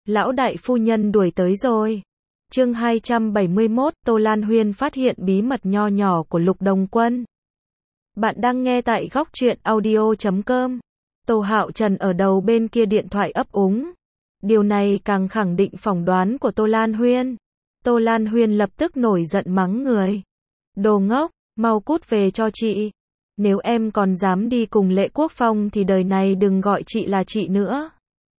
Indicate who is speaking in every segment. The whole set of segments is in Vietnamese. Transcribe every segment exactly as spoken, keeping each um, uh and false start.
Speaker 1: Lão đại phu nhân đuổi tới rồi. Chương hai trăm bảy mươi mốt, Tô Lan Huyên phát hiện bí mật nho nhỏ của Lục Đồng Quân. Bạn đang nghe tại góc truyện audio chấm com. Tô Hạo Trần ở đầu bên kia điện thoại ấp úng. Điều này càng khẳng định phỏng đoán của Tô Lan Huyên. Tô Lan Huyên lập tức nổi giận mắng người. Đồ ngốc, mau cút về cho chị. Nếu em còn dám đi cùng Lệ Quốc Phong thì đời này đừng gọi chị là chị nữa.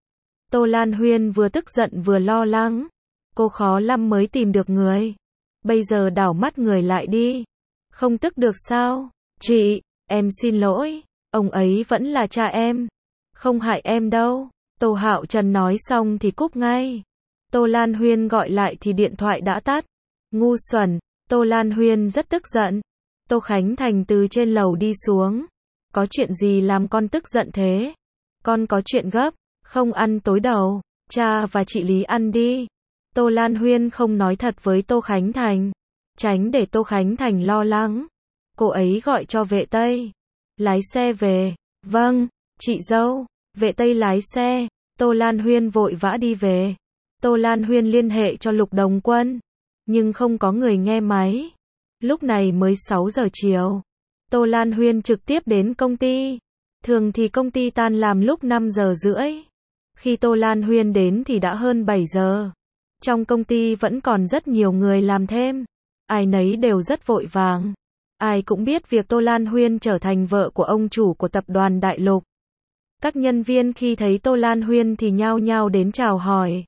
Speaker 1: Tô Lan Huyên vừa tức giận vừa lo lắng. Cô khó lắm mới tìm được người. Bây giờ đảo mắt người lại đi. Không tức được sao? Chị, em xin lỗi. Ông ấy vẫn là cha em. Không hại em đâu. Tô Hạo Trần nói xong thì cúp ngay. Tô Lan Huyên gọi lại thì điện thoại đã tắt. Ngu xuẩn. Tô Lan Huyên rất tức giận. Tô Khánh Thành từ trên lầu đi xuống. Có chuyện gì làm con tức giận thế? Con có chuyện gấp. Không ăn tối đầu. Cha và chị Lý ăn đi. Tô Lan Huyên không nói thật với Tô Khánh Thành. Tránh để Tô Khánh Thành lo lắng. Cô ấy gọi cho vệ Tây. Lái xe về. Vâng, chị dâu. Vệ Tây lái xe. Tô Lan Huyên vội vã đi về. Tô Lan Huyên liên hệ cho Lục Đồng Quân. Nhưng không có người nghe máy. Lúc này mới sáu giờ chiều. Tô Lan Huyên trực tiếp đến công ty. Thường thì công ty tan làm lúc năm giờ rưỡi. Khi Tô Lan Huyên đến thì đã hơn bảy giờ. Trong công ty vẫn còn rất nhiều người làm thêm. Ai nấy đều rất vội vàng. Ai cũng biết việc Tô Lan Huyên trở thành vợ của ông chủ của tập đoàn Đại Lục. Các nhân viên khi thấy Tô Lan Huyên thì nhao nhao đến chào hỏi.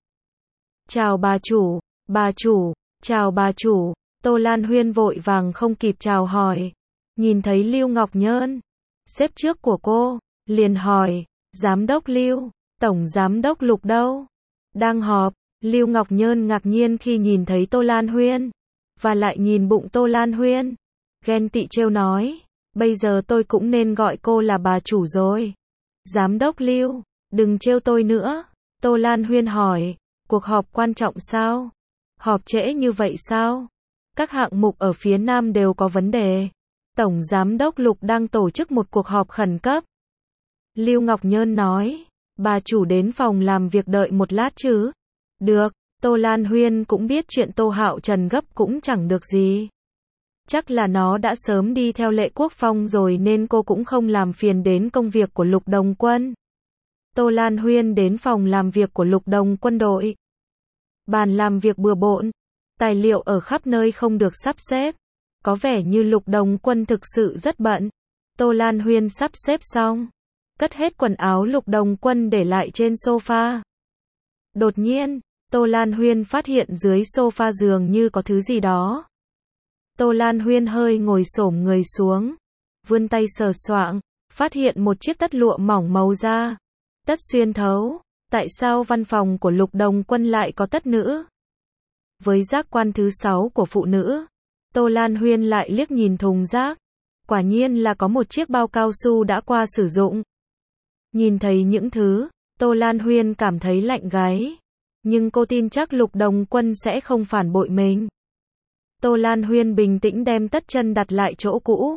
Speaker 1: Chào bà chủ, bà chủ, chào bà chủ. Tô Lan Huyên vội vàng không kịp chào hỏi. Nhìn thấy Lưu Ngọc Nhơn, sếp trước của cô, liền hỏi, giám đốc Lưu, tổng giám đốc Lục đâu? Đang họp. Lưu Ngọc Nhơn ngạc nhiên khi nhìn thấy Tô Lan Huyên, và lại nhìn bụng Tô Lan Huyên. Ghen tị trêu nói, bây giờ tôi cũng nên gọi cô là bà chủ rồi. Giám đốc Lưu, đừng trêu tôi nữa. Tô Lan Huyên hỏi, cuộc họp quan trọng sao? Họp trễ như vậy sao? Các hạng mục ở phía Nam đều có vấn đề. Tổng giám đốc Lục đang tổ chức một cuộc họp khẩn cấp. Lưu Ngọc Nhơn nói, bà chủ đến phòng làm việc đợi một lát chứ? Được, Tô Lan Huyên cũng biết chuyện Tô Hạo Trần gấp cũng chẳng được gì. Chắc là nó đã sớm đi theo Lệ Quốc Phong rồi nên cô cũng không làm phiền đến công việc của Lục Đồng Quân. Tô Lan Huyên đến phòng làm việc của Lục Đồng Quân đội. Bàn làm việc bừa bộn, tài liệu ở khắp nơi không được sắp xếp. Có vẻ như Lục Đồng Quân thực sự rất bận. Tô Lan Huyên sắp xếp xong, cất hết quần áo Lục Đồng Quân để lại trên sofa. Đột nhiên, Tô Lan Huyên phát hiện dưới sofa giường như có thứ gì đó. Tô Lan Huyên hơi ngồi xổm người xuống, vươn tay sờ soạng, phát hiện một chiếc tất lụa mỏng màu da. Tất xuyên thấu. Tại sao văn phòng của Lục Đồng Quân lại có tất nữ? Với giác quan thứ sáu của phụ nữ, Tô Lan Huyên lại liếc nhìn thùng rác. Quả nhiên là có một chiếc bao cao su đã qua sử dụng. Nhìn thấy những thứ, Tô Lan Huyên cảm thấy lạnh gáy. Nhưng cô tin chắc Lục Đồng Quân sẽ không phản bội mình. Tô Lan Huyên bình tĩnh đem tất chân đặt lại chỗ cũ.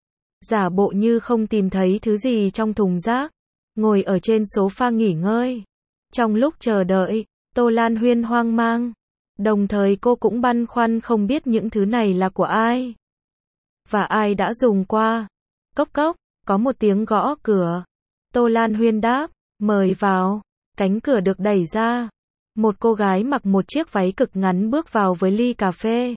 Speaker 1: Giả bộ như không tìm thấy thứ gì trong thùng rác. Ngồi ở trên sofa nghỉ ngơi. Trong lúc chờ đợi, Tô Lan Huyên hoang mang. Đồng thời cô cũng băn khoăn không biết những thứ này là của ai. Và ai đã dùng qua. Cốc cốc, có một tiếng gõ cửa. Tô Lan Huyên đáp, mời vào. Cánh cửa được đẩy ra. Một cô gái mặc một chiếc váy cực ngắn bước vào với ly cà phê.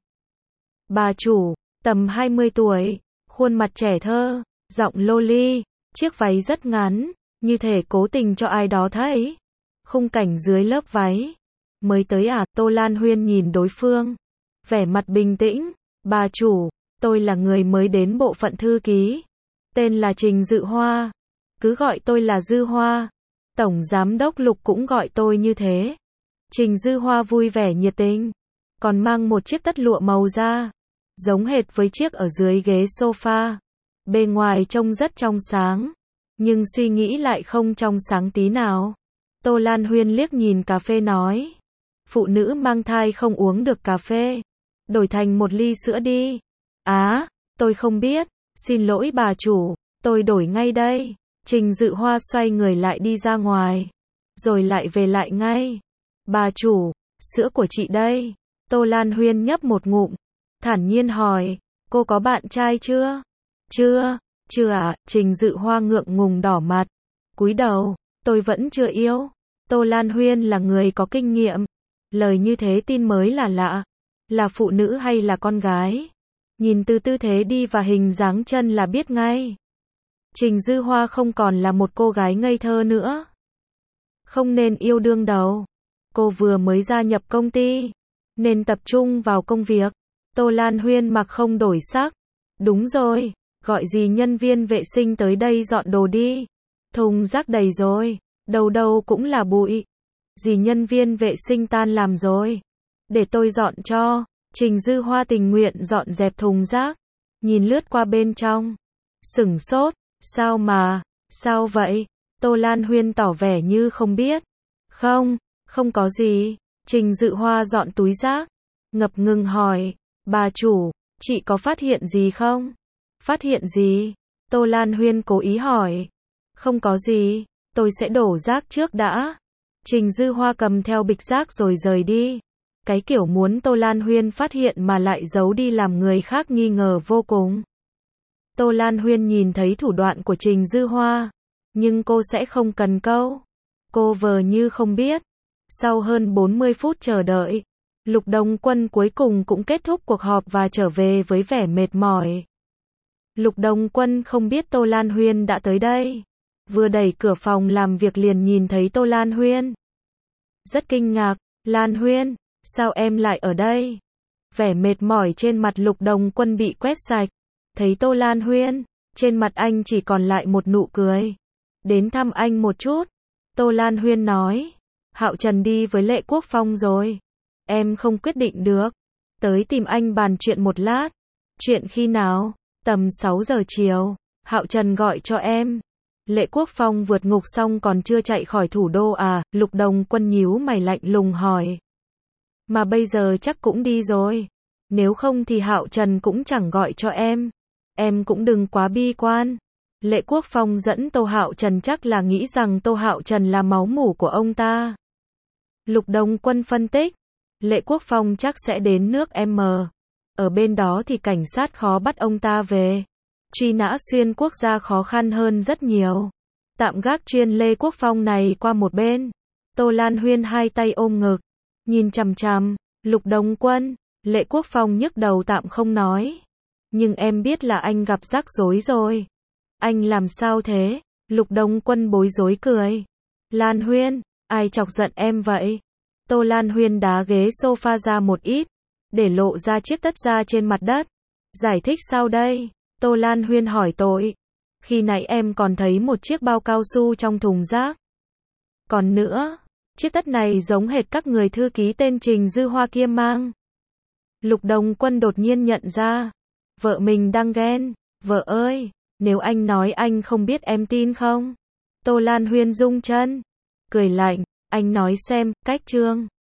Speaker 1: Bà chủ, tầm hai mươi tuổi, khuôn mặt trẻ thơ, giọng loli, chiếc váy rất ngắn, như thể cố tình cho ai đó thấy. Khung cảnh dưới lớp váy. Mới tới à? Tô Lan Huyên nhìn đối phương, vẻ mặt bình tĩnh. Bà chủ, tôi là người mới đến bộ phận thư ký. Tên là Trình Dự Hoa. Cứ gọi tôi là Dư Hoa. Tổng giám đốc Lục cũng gọi tôi như thế. Trình Dư Hoa vui vẻ nhiệt tình. Còn mang một chiếc tất lụa màu da. Giống hệt với chiếc ở dưới ghế sofa. Bề ngoài trông rất trong sáng. Nhưng suy nghĩ lại không trong sáng tí nào. Tô Lan Huyên liếc nhìn cà phê nói. Phụ nữ mang thai không uống được cà phê. Đổi thành một ly sữa đi. Á, tôi không biết. Xin lỗi bà chủ, tôi đổi ngay đây. Trình Dự Hoa xoay người lại đi ra ngoài. Rồi lại về lại ngay. Bà chủ, sữa của chị đây. Tô Lan Huyên nhấp một ngụm, thản nhiên hỏi, cô có bạn trai chưa? Chưa, chưa ạ, Trình Dự Hoa ngượng ngùng đỏ mặt, cúi đầu, tôi vẫn chưa yêu. Tô Lan Huyên là người có kinh nghiệm, lời như thế tin mới là lạ, là phụ nữ hay là con gái? Nhìn từ tư thế đi và hình dáng chân là biết ngay. Trình Dư Hoa không còn là một cô gái ngây thơ nữa. Không nên yêu đương đâu. Cô vừa mới gia nhập công ty, nên tập trung vào công việc. Tô Lan Huyên mặc không đổi sắc. Đúng rồi, gọi gì nhân viên vệ sinh tới đây dọn đồ đi. Thùng rác đầy rồi, đâu đâu cũng là bụi. Dì nhân viên vệ sinh tan làm rồi. Để tôi dọn cho. Trình Dư Hoa tình nguyện dọn dẹp thùng rác. Nhìn lướt qua bên trong. Sửng sốt. Sao mà, sao vậy? Tô Lan Huyên tỏ vẻ như không biết. Không, không có gì. Trình Dự Hoa dọn túi rác. Ngập ngừng hỏi. Bà chủ, chị có phát hiện gì không? Phát hiện gì? Tô Lan Huyên cố ý hỏi. Không có gì, tôi sẽ đổ rác trước đã. Trình Dư Hoa cầm theo bịch rác rồi rời đi. Cái kiểu muốn Tô Lan Huyên phát hiện mà lại giấu đi làm người khác nghi ngờ vô cùng. Tô Lan Huyên nhìn thấy thủ đoạn của Trình Dư Hoa, nhưng cô sẽ không cần câu. Cô vờ như không biết. Sau hơn bốn mươi phút chờ đợi, Lục Đồng Quân cuối cùng cũng kết thúc cuộc họp và trở về với vẻ mệt mỏi. Lục Đồng Quân không biết Tô Lan Huyên đã tới đây. Vừa đẩy cửa phòng làm việc liền nhìn thấy Tô Lan Huyên. Rất kinh ngạc, Lan Huyên, sao em lại ở đây? Vẻ mệt mỏi trên mặt Lục Đồng Quân bị quét sạch. Thấy Tô Lan Huyên, trên mặt anh chỉ còn lại một nụ cười. Đến thăm anh một chút. Tô Lan Huyên nói, Hạo Trần đi với Lệ Quốc Phong rồi. Em không quyết định được. Tới tìm anh bàn chuyện một lát. Chuyện khi nào? Tầm sáu giờ chiều. Hạo Trần gọi cho em. Lệ Quốc Phong vượt ngục xong còn chưa chạy khỏi thủ đô à? Lục Đồng Quân nhíu mày lạnh lùng hỏi. Mà bây giờ chắc cũng đi rồi. Nếu không thì Hạo Trần cũng chẳng gọi cho em. Em cũng đừng quá bi quan. Lệ Quốc Phong dẫn Tô Hạo Trần chắc là nghĩ rằng Tô Hạo Trần là máu mủ của ông ta. Lục Đồng Quân phân tích. Lệ Quốc Phong chắc sẽ đến nước M. Ở bên đó thì cảnh sát khó bắt ông ta về. Truy nã xuyên quốc gia khó khăn hơn rất nhiều. Tạm gác chuyên Lê Quốc Phong này qua một bên. Tô Lan Huyên hai tay ôm ngực. Nhìn chằm chằm. Lục Đồng Quân. Lệ Quốc Phong nhức đầu tạm không nói. Nhưng em biết là anh gặp rắc rối rồi. Anh làm sao thế? Lục Đồng Quân bối rối cười. Lan Huyên, ai chọc giận em vậy? Tô Lan Huyên đá ghế sofa ra một ít, để lộ ra chiếc tất da trên mặt đất. Giải thích sao đây? Tô Lan Huyên hỏi tội. Khi nãy em còn thấy một chiếc bao cao su trong thùng rác. Còn nữa, chiếc tất này giống hệt các người thư ký tên Trình Dư Hoa kia mang. Lục Đồng Quân đột nhiên nhận ra. Vợ mình đang ghen. Vợ ơi, nếu anh nói anh không biết em tin không? Tô Lan Huyên rung chân. Cười lạnh, anh nói xem, cách trương.